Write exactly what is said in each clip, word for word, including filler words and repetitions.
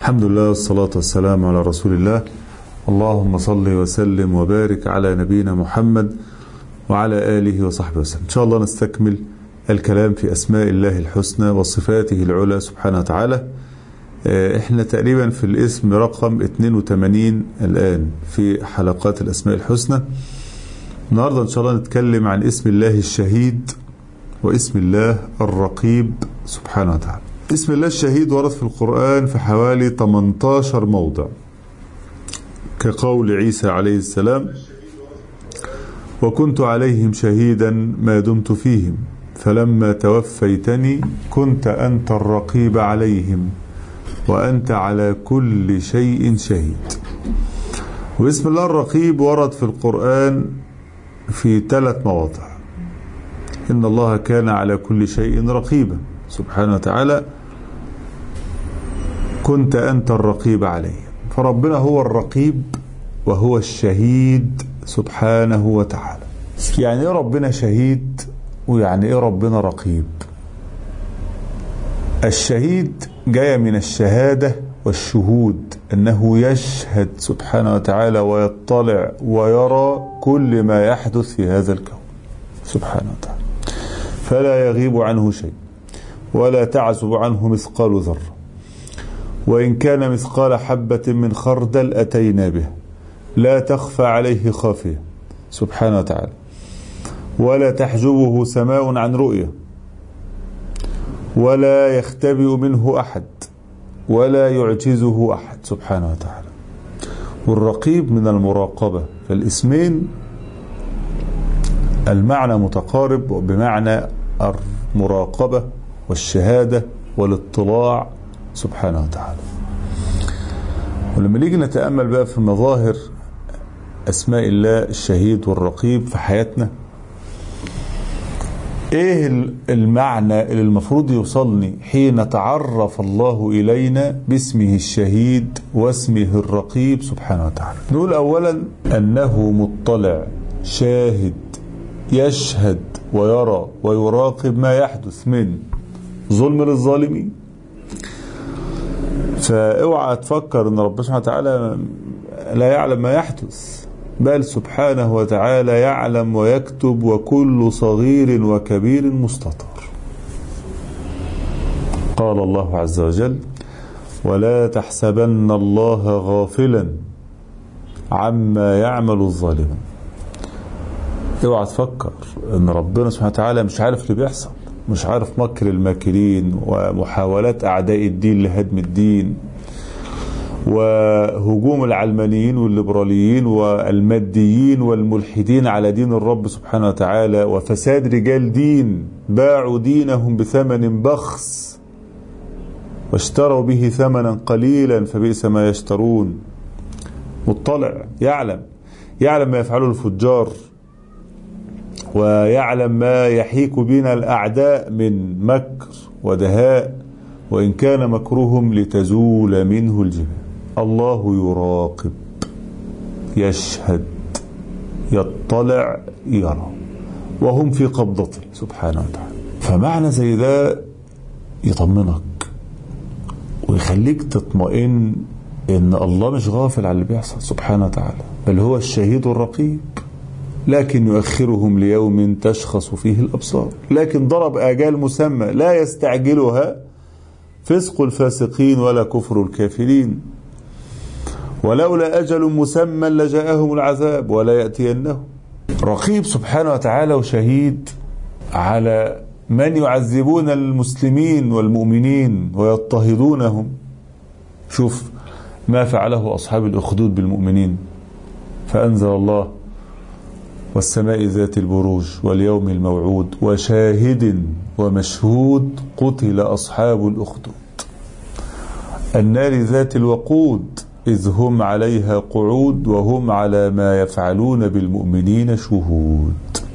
الحمد لله والصلاة والسلام على رسول الله. اللهم صل وسلم وبارك على نبينا محمد وعلى آله وصحبه وسلم. إن شاء الله نستكمل الكلام في أسماء الله الحسنى وصفاته العلى سبحانه وتعالى. احنا تقريبا في الاسم رقم اثنين وثمانين الآن في حلقات الأسماء الحسنى. النهاردة إن شاء الله نتكلم عن اسم الله الشهيد واسم الله الرقيب سبحانه وتعالى. اسم الله الشهيد ورد في القرآن في حوالي ثمانية عشر موضع، كقول عيسى عليه السلام: وكنت عليهم شهيدا ما دمت فيهم فلما توفيتني كنت أنت الرقيب عليهم وأنت على كل شيء شهيد. واسم الله الرقيب ورد في القرآن في ثلاث مواضع: إن الله كان على كل شيء رقيبا سبحانه وتعالى، كنت أنت الرقيب عليهم. فربنا هو الرقيب وهو الشهيد سبحانه وتعالى. يعني إيه ربنا شهيد ويعني إيه ربنا رقيب؟ الشهيد جاي من الشهادة والشهود، أنه يشهد سبحانه وتعالى ويطلع ويرى كل ما يحدث في هذا الكون سبحانه وتعالى، فلا يغيب عنه شيء ولا تعزب عنه مثقال ذرة، وإن كان مثقال حبة من خردل أتينا به، لا تخفى عليه خافية سبحانه وتعالى، ولا تحجبه سماء عن رؤية، ولا يختبئ منه أحد، ولا يعجزه أحد سبحانه وتعالى. والرقيب من المراقبة، فالاسمين المعنى متقارب بمعنى المراقبة والشهادة والاطلاع سبحانه وتعالى. ولما نيجي نتأمل بقى في مظاهر أسماء الله الشهيد والرقيب في حياتنا، ايه المعنى اللي المفروض يوصلني حين تعرف الله إلينا باسمه الشهيد واسمه الرقيب سبحانه وتعالى؟ نقول أولا أنه مطلع شاهد يشهد ويرى ويراقب ما يحدث من ظلم للظالمين. فاوعى تفكر ان ربنا سبحانه وتعالى لا يعلم ما يحدث، بل سبحانه وتعالى يعلم ويكتب، وكل صغير وكبير مستطر. قال الله عز وجل: ولا تحسبن الله غافلا عما يعمل الظالمون. اوعى تفكر ان ربنا سبحانه وتعالى مش عارف اللي بيحصل، مش عارف مكر الماكرين ومحاولات أعداء الدين لهدم الدين وهجوم العلمانيين والليبراليين والماديين والملحدين على دين الرب سبحانه وتعالى، وفساد رجال دين باعوا دينهم بثمن بخس واشتروا به ثمنا قليلا فبئس ما يشترون. مطلع، يعلم يعلم ما يفعله الفجار، ويعلم ما يحيك بنا الأعداء من مكر ودهاء، وإن كان مكرهم لتزول منه الجبال. الله يراقب، يشهد، يطلع، يرى، وهم في قبضته سبحانه وتعالى. فمعنى زي ده يطمنك ويخليك تطمئن إن الله مش غافل على اللي بيحصل سبحانه وتعالى، بل هو الشهيد الرقيب، لكن يؤخرهم ليوم تشخص فيه الأبصار. لكن ضرب آجال مسمى لا يستعجلها فسق الفاسقين ولا كفر الكافرين، ولولا أجل مسمى لجاءهم العذاب ولا يأتينهم. رقيب سبحانه وتعالى وشهيد على من يعذبون المسلمين والمؤمنين ويضطهدونهم. شوف ما فعله أصحاب الأخدود بالمؤمنين، فأنزل الله: والسماء ذات البروج واليوم الموعود وشاهد ومشهود قتل أصحاب الأخدود النار ذات الوقود إذ هم عليها قعود وهم على ما يفعلون بالمؤمنين شهود.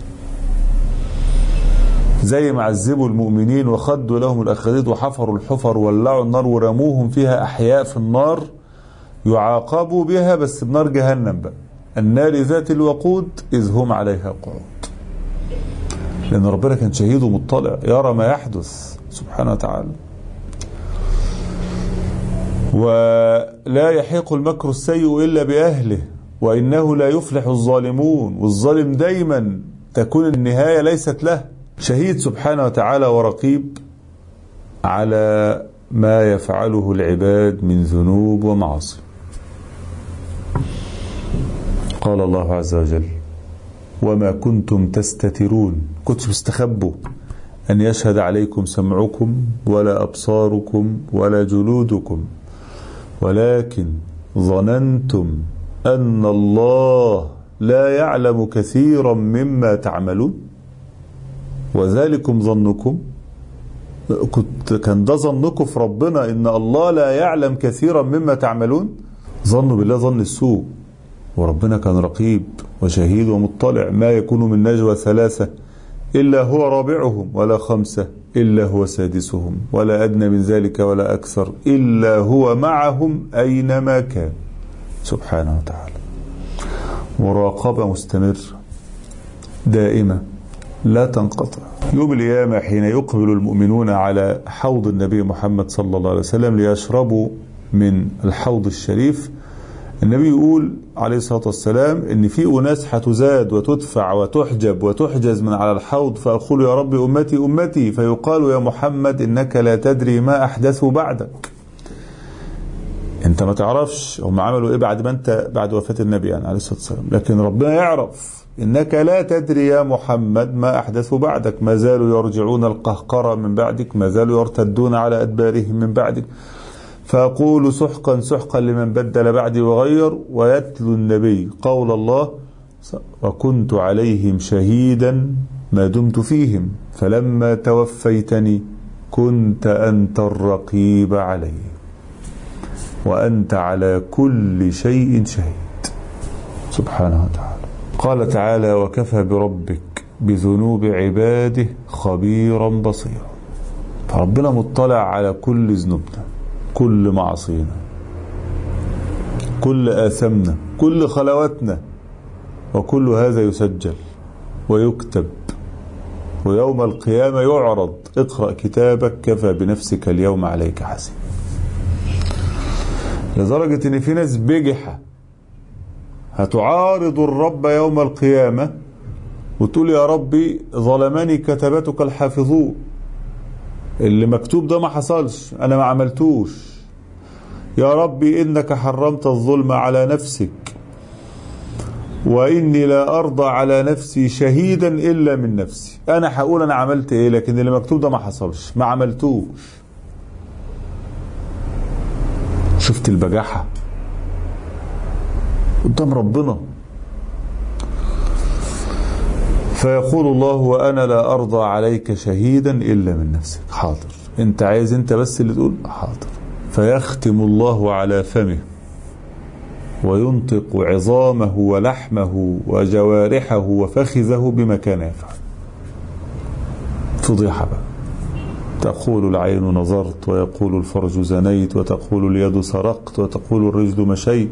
زي ما عذبوا المؤمنين وخدوا لهم الأخدود وحفروا الحفر وولعوا النار ورموهم فيها أحياء في النار، يعاقبوا بها بس بنار جهنم بقى، النار ذات الوقود إذ هم عليها قعود. لأن ربنا كان شهيد ومطلع، يرى ما يحدث سبحانه وتعالى. ولا يحيق المكر السيء إلا بأهله، وإنه لا يفلح الظالمون، والظالم دايما تكون النهاية ليست له. شهيد سبحانه وتعالى ورقيب على ما يفعله العباد من ذنوب ومعاصي. قال الله عز وجل: وما كنتم تستترون، كنتم تستخبوا أن يشهد عليكم سمعكم ولا أبصاركم ولا جلودكم، ولكن ظننتم أن الله لا يعلم كثيرا مما تعملون، وذلكم ظنكم، كنت كان ده ظنكم في ربنا إن الله لا يعلم كثيرا مما تعملون. ظنوا بالله ظن السوء، وربنا كان رقيب وشهيد ومطلع. ما يكون من نجوى ثلاثة إلا هو رابعهم، ولا خمسة إلا هو سادسهم، ولا أدنى من ذلك ولا أكثر إلا هو معهم أينما كان، سبحانه وتعالى. مراقبة مستمرة دائمة لا تنقطع. يوم القيامة حين يقبل المؤمنون على حوض النبي محمد صلى الله عليه وسلم ليشربوا من الحوض الشريف، النبي يقول عليه الصلاة والسلام إن في أناس هتزاد وتدفع وتحجب وتحجز من على الحوض، فأقول يا رب أمتي أمتي، فيقال يا محمد إنك لا تدري ما أحدثوا بعدك. أنت ما تعرفش هم عملوا إيه بعد ما أنت بعد وفاة النبي يعني عليه الصلاة والسلام، لكن ربنا يعرف. إنك لا تدري يا محمد ما أحدثوا بعدك، ما زالوا يرجعون القهقرة من بعدك، ما زالوا يرتدون على أدبارهم من بعدك. فأقول سحقا سحقا لمن بدل بعدي وغير، ويتلو النبي قول الله: وكنت عليهم شهيدا ما دمت فيهم فلما توفيتني كنت أنت الرقيب عليهم وأنت على كل شيء شهيد، سبحانه وتعالى. قال تعالى: وكفى بربك بذنوب عباده خبيرا بصيرا. فربنا مطلع على كل ذنوبنا، كل معصينا، كل آثمنا، كل خلواتنا، وكل هذا يسجل ويكتب، ويوم القيامة يعرض: اقرأ كتابك كفى بنفسك اليوم عليك حسيب. لدرجة ان في ناس بجحة هتعارض الرب يوم القيامة وتقول: يا ربي ظلمني كتبتك الحافظون، اللي مكتوب ده ما حصلش، انا ما عملتوش. يا ربي انك حرمت الظلم على نفسك، واني لا ارضى على نفسي شهيدا الا من نفسي. انا هقول انا عملت ايه، لكن اللي مكتوب ده ما حصلش، ما عملتوش. شفت البجاحة قدام ربنا. فيقول الله: وأنا لا أرضى عليك شهيدا إلا من نفسك. حاضر، أنت عايز أنت بس اللي تقول حاضر. فيختم الله على فمه وينطق عظامه ولحمه وجوارحه وفخذه بما كان يفعل. فضيحة بقى. تقول العين نظرت، ويقول الفرج زنيت، وتقول اليد سرقت، وتقول الرجل مشيت.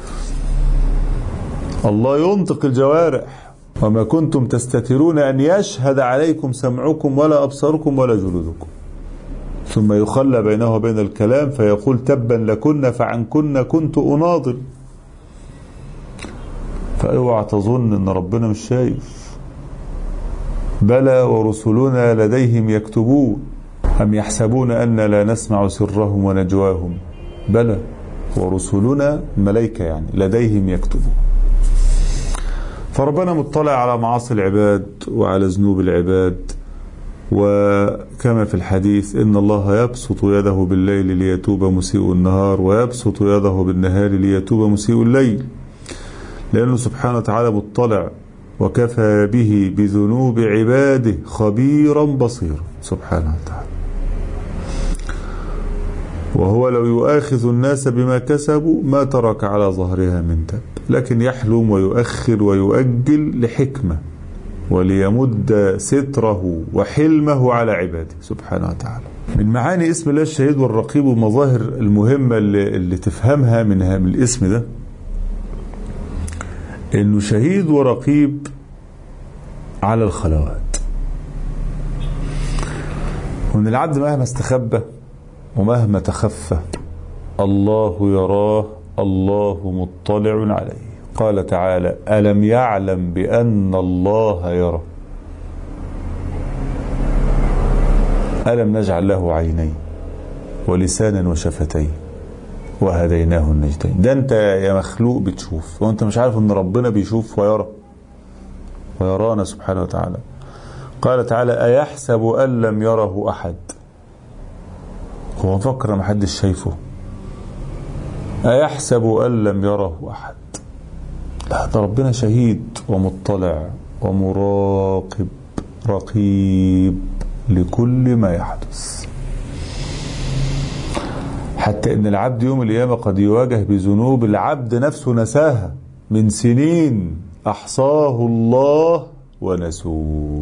الله ينطق الجوارح: وما كنتم تستترون أن يشهد عليكم سمعكم ولا أبصاركم ولا جلودكم. ثم يخلى بينه وبين الكلام فيقول: تبا لكن فعنكن كنت أناضل. فاوعى تظن ان ربنا مش شايف. بلى ورسلنا لديهم يكتبون أم يحسبون أن لا نسمع سرهم ونجواهم. بلى ورسلنا الملائكة يعني لديهم يكتبون. فربنا مطلع على معاصي العباد وعلى ذنوب العباد. وكما في الحديث: إن الله يبسط يده بالليل ليتوب مسيء النهار، ويبسط يده بالنهار ليتوب مسيء الليل، لأنه سبحانه وتعالى مطلع. وكفى به بذنوب عباده خبيرا بصيرا، سبحانه وتعالى. وهو لو يؤاخذ الناس بما كسبوا ما ترك على ظهرها من داب، لكن يحلم ويؤخر ويؤجل لحكمة وليمد ستره وحلمه على عباده، سبحانه وتعالى. من معاني اسم الله الشهيد والرقيب والمظاهر المهمة اللي, اللي تفهمها منها من الاسم ده، انه شهيد ورقيب على الخلوات. وان العبد مهما استخبى ومهما تخفى الله يراه، الله مطلع عليه. قال تعالى: ألم يعلم بأن الله يرى؟ ألم نجعل له عينين ولسانا وشفتين وهديناه النجدين. ده انت يا مخلوق بتشوف وانت مش عارف ان ربنا بيشوف ويرى ويرانا سبحانه وتعالى. قال تعالى: أيحسب أن لم يره أحد؟ هو مفكر ما حدش شايفه؟ أيحسب أن لم يره أحد؟ لا، ده ربنا شهيد ومطلع ومراقب رقيب لكل ما يحدث، حتى إن العبد يوم القيامة قد يواجه بذنوب العبد نفسه نساها من سنين أحصاه الله ونسوه.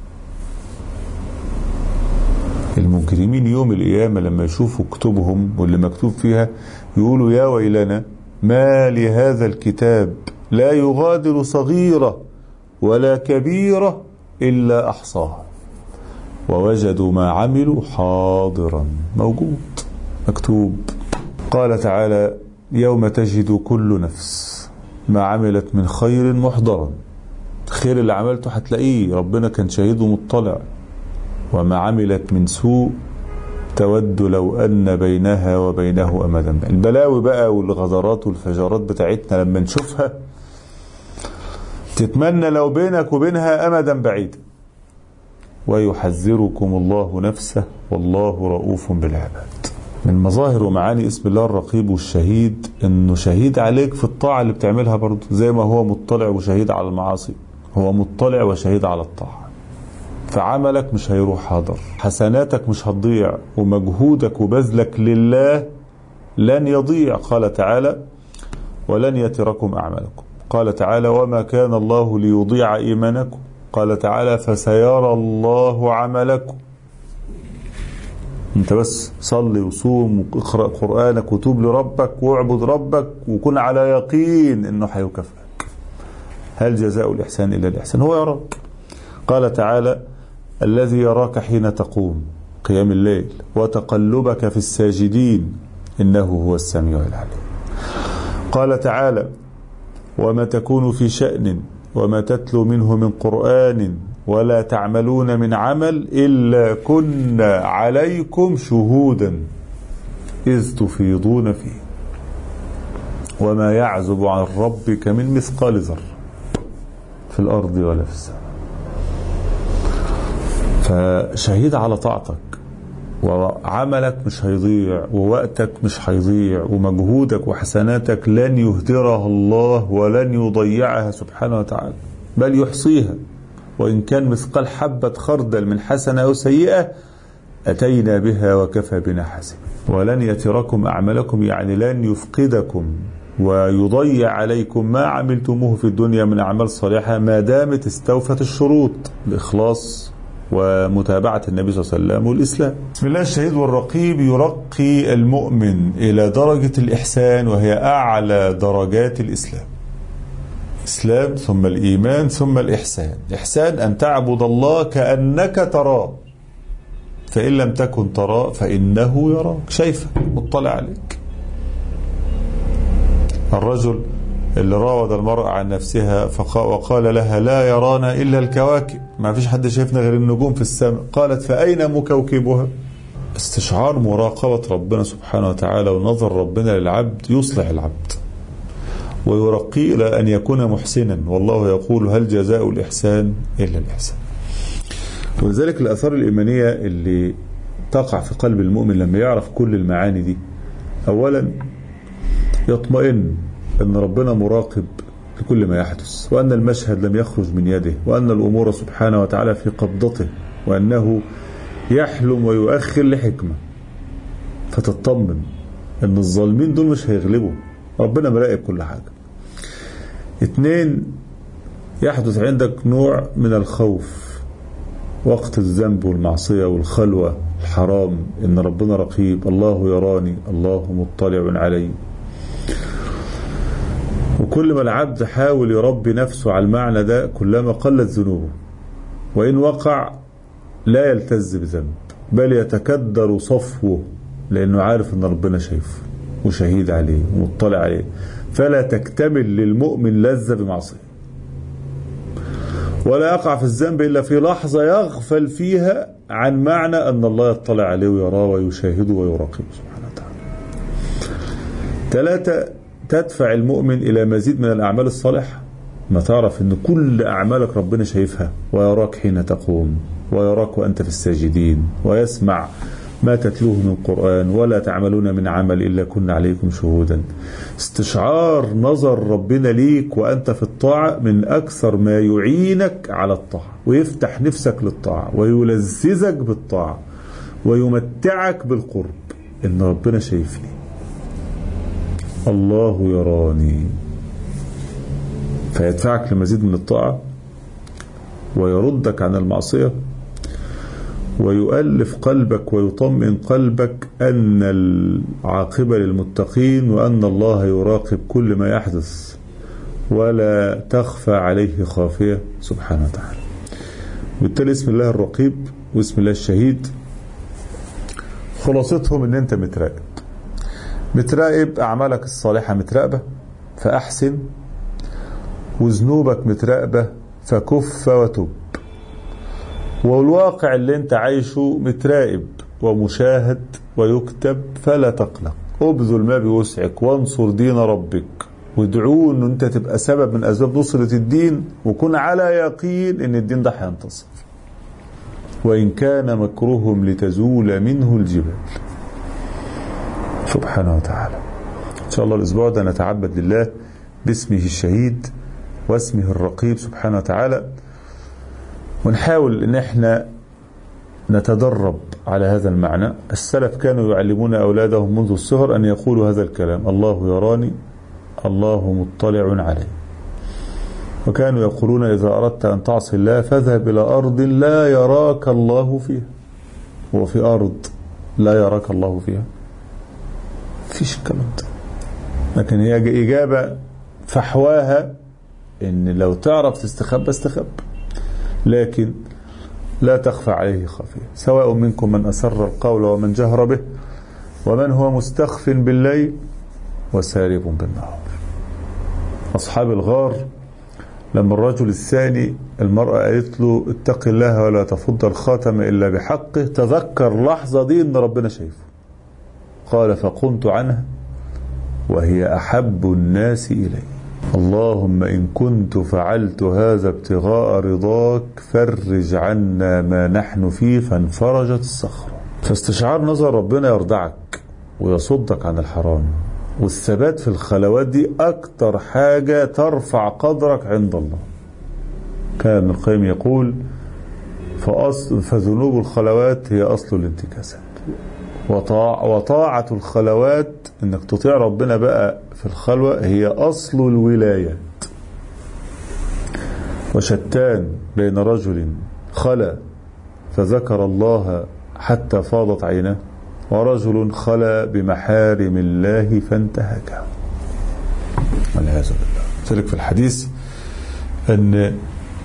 المجرمين يوم القيامة لما يشوفوا كتبهم واللي مكتوب فيها يقولوا: يا ويلنا ما لهذا الكتاب لا يغادر صغيرة ولا كبيرة إلا أحصاها ووجدوا ما عملوا حاضرا، موجود مكتوب. قال تعالى: يوم تجد كل نفس ما عملت من خير محضرا. خير اللي عملته هتلاقيه، ربنا كان شهيد ومطلع. وما عملت من سوء تود لو أن بينها وبينه أمدا. البلاوي بقى والغدرات والفجارات بتاعتنا لما نشوفها تتمنى لو بينك وبينها أمدا بعيدا. ويحذركم الله نفسه والله رؤوف بالعباد. من مظاهر ومعاني اسم الله الرقيب والشهيد انه شهيد عليك في الطاعة اللي بتعملها برضه، زي ما هو مطلع وشهيد على المعاصي، هو مطلع وشهيد على الطاعة. فعملك مش هيروح حاضر، حسناتك مش هتضيع، ومجهودك وبذلك لله لن يضيع. قال تعالى: ولن يتركم أعمالكم. قال تعالى: وما كان الله ليضيع إيمانكم. قال تعالى: فسيرى الله عملكم. انت بس صلي وصوم واقرأ قرآنك وتوب لربك واعبد ربك وكن على يقين انه هيكافئك. هل جزاء الإحسان إلا الإحسان؟ هو يراك. قال تعالى: الذي يراك حين تقوم قيام الليل وتقلبك في الساجدين إنه هو السميع العليم. قال تعالى: وما تكون في شأن وما تتلو منه من قرآن ولا تعملون من عمل إلا كنا عليكم شهودا إذ تفيضون فيه وما يعزب عن ربك من مثقال ذرة في الأرض ولا في السماء. فشهيد على طاعتك، وعملك مش هيضيع، ووقتك مش هيضيع، ومجهودك وحسناتك لن يهدرها الله ولن يضيعها سبحانه وتعالى، بل يحصيها. وإن كان مثقال حبة خردل من حسنة أو سيئة أتينا بها وكفى بنا حسب. ولن يتركم أعمالكم، يعني لن يفقدكم ويضيع عليكم ما عملتموه في الدنيا من أعمال صالحة ما دامت استوفت الشروط: الإخلاص ومتابعة النبي صلى الله عليه وسلم والإسلام. بسم الله. الشهيد والرقيب يرقي المؤمن إلى درجة الإحسان، وهي أعلى درجات الإسلام. إسلام ثم الإيمان ثم الإحسان. الإحسان أن تعبد الله كأنك تراه، فإن لم تكن تراه فإنه يراك، شايفك مطلع عليك. الرجل اللي راود المرأة عن نفسها وقال لها: لا يرانا إلا الكواكب، ما فيش حد شايفنا غير النجوم في السماء. قالت: فأين مكوكبها؟ استشعار مراقبة ربنا سبحانه وتعالى ونظر ربنا للعبد يصلح العبد ويرقي إلى أن يكون محسنا. والله يقول: هل جزاء الإحسان إلا الإحسان. ولذلك الآثار الإيمانية اللي تقع في قلب المؤمن لما يعرف كل المعاني دي: أولا يطمئن أن ربنا مراقب لكل ما يحدث، وأن المشهد لم يخرج من يده، وأن الأمور سبحانه وتعالى في قبضته، وأنه يحلم ويؤخر لحكمة. فتطمن أن الظالمين دول مش هيغلبوا، ربنا مراقب كل حاجة. اثنين، يحدث عندك نوع من الخوف وقت الذنب والمعصية والخلوة الحرام، إن ربنا رقيب، الله يراني، الله مطلع علي. وكل ما العبد حاول يربي نفسه على المعنى ده كلما قلت ذنوبه، وإن وقع لا يلتز بذنب بل يتكدر صفوه، لأنه عارف أن ربنا شايفه. وشهيد عليه ومطلع عليه، فلا تكتمل للمؤمن لذة بمعصية، ولا يقع في الذنب إلا في لحظة يغفل فيها عن معنى أن الله يطلع عليه ويراه ويشاهده ويراقبه سبحانه وتعالى. ثلاثة، تدفع المؤمن إلى مزيد من الأعمال الصالحة. ما تعرف أن كل أعمالك ربنا شايفها ويراك حين تقوم، ويراك وأنت في الساجدين، ويسمع ما تتلوه من قرآن، ولا تعملون من عمل إلا كنا عليكم شهودا. استشعار نظر ربنا ليك وأنت في الطاعة من أكثر ما يعينك على الطاعة، ويفتح نفسك للطاعة، ويلذذك بالطاعة، ويمتعك بالقرب، إن ربنا شايفني، الله يراني، فيدفعك لمزيد من الطاعة، ويردك عن المعصية، ويؤلف قلبك ويطمئن قلبك أن العاقبة للمتقين، وأن الله يراقب كل ما يحدث ولا تخفى عليه خافية سبحانه وتعالى. بالتالي اسم الله الرقيب واسم الله الشهيد خلاصتهم ان انت متراقب، متراقب أعمالك الصالحة متراقبة فأحسن، وذنوبك متراقبة فكف وتب، والواقع اللي انت عايشه متراقب ومشاهد ويكتب فلا تقلق. ابذل ما بوسعك وانصر دين ربك، وادعوه ان انت تبقى سبب من اسباب نصرة الدين، وكن على يقين ان الدين ده هينتصر، وان كان مكرهم لتزول منه الجبال سبحانه وتعالى. ان شاء الله الاسبوع ده نتعبد لله باسمه الشهيد واسمه الرقيب سبحانه وتعالى، ونحاول ان احنا نتدرب على هذا المعنى. السلف كانوا يعلمون اولادهم منذ الصغر ان يقولوا هذا الكلام: الله يراني، الله مطلع علي. وكانوا يقولون: اذا اردت ان تعصي الله فاذهب الى ارض لا يراك الله فيها. وفي ارض لا يراك الله فيها؟ فيش الكلام ده. لكن هي اجابه فحواها ان لو تعرف تستخبى استخبى، لكن لا تخفى عليه خافية. سواء منكم من أسر القول ومن جهر به، ومن هو مستخف بالليل وسارب بالنهار. أصحاب الغار لما الرجل الثاني المرأة قالت له: اتق الله ولا تفض الخاتم إلا بحقه، تذكر لحظة دي إن ربنا شايفه، قال: فقمت عنها وهي أحب الناس إلي. اللهم إن كنت فعلت هذا ابتغاء رضاك فرج عنا ما نحن فيه، فانفرجت الصخرة. فاستشعار نظر ربنا يرضعك ويصدك عن الحرام، والثبات في الخلوات دي أكتر حاجة ترفع قدرك عند الله. كان ابن القيم يقول: فأصل فذنوب الخلوات هي أصل الانتكاسات، وطاع وطاعة الخلوات انك تطيع ربنا بقى في الخلوة هي اصل الولايات. وشتان بين رجل خلا فذكر الله حتى فاضت عيناه، ورجل خلا بمحارم الله فانتهكها والعياذ بالله. ذلك في الحديث ان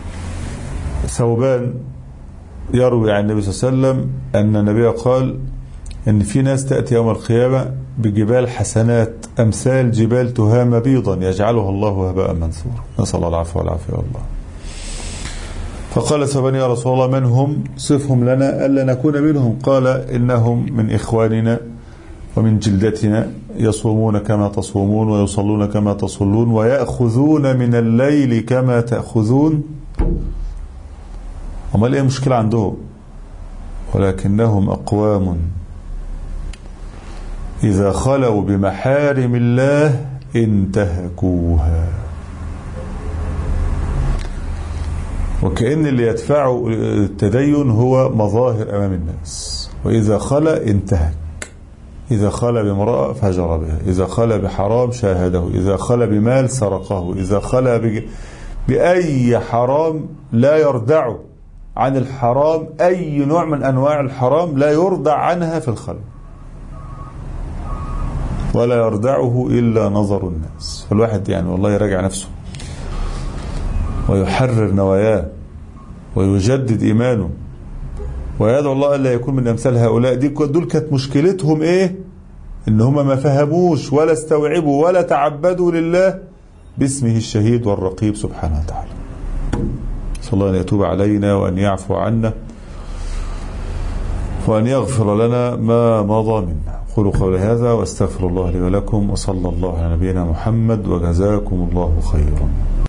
ثوبان يروي عن النبي صلى الله عليه وسلم ان النبي قال ان في ناس تأتي يوم القيامة بجبال حسنات امثال جبال تهامة بيضا يجعلها الله هباء منثورا، نسأل الله العفو والعافية والله. فقال ثوبان: يا رسول الله من هم؟ صفهم لنا ألا نكون منهم. قال: إنهم من إخواننا ومن جلدتنا، يصومون كما تصومون ويصلون كما تصلون ويأخذون من الليل كما تأخذون. وما ايه مشكلة عندهم؟ ولكنهم أقوام إذا خلوا بمحارم الله انتهكوها. وكأن اللي يدفعه التدين هو مظاهر أمام الناس، وإذا خلا انتهك. إذا خلا بامرأة فجر بها، إذا خلا بحرام شاهده، إذا خلا بمال سرقه، إذا خلا بج... بأي حرام لا يردع عن الحرام، أي نوع من أنواع الحرام لا يردع عنها في الخلق، ولا يردعه إلا نظر الناس. فالواحد يعني والله يراجع نفسه ويحرر نواياه ويجدد إيمانه ويدعو الله ألا يكون من أمثال هؤلاء. دي دول كانت مشكلتهم إيه؟ إن هم ما فهموش ولا استوعبوا ولا تعبدوا لله باسمه الشهيد والرقيب سبحانه وتعالى. صلى الله أن يتوب علينا وأن يعفو عنا وأن يغفر لنا ما مضى منا. قولوا قولي هذا واستغفر الله لي ولكم، وصلى الله على نبينا محمد، وجزاكم الله خيرا.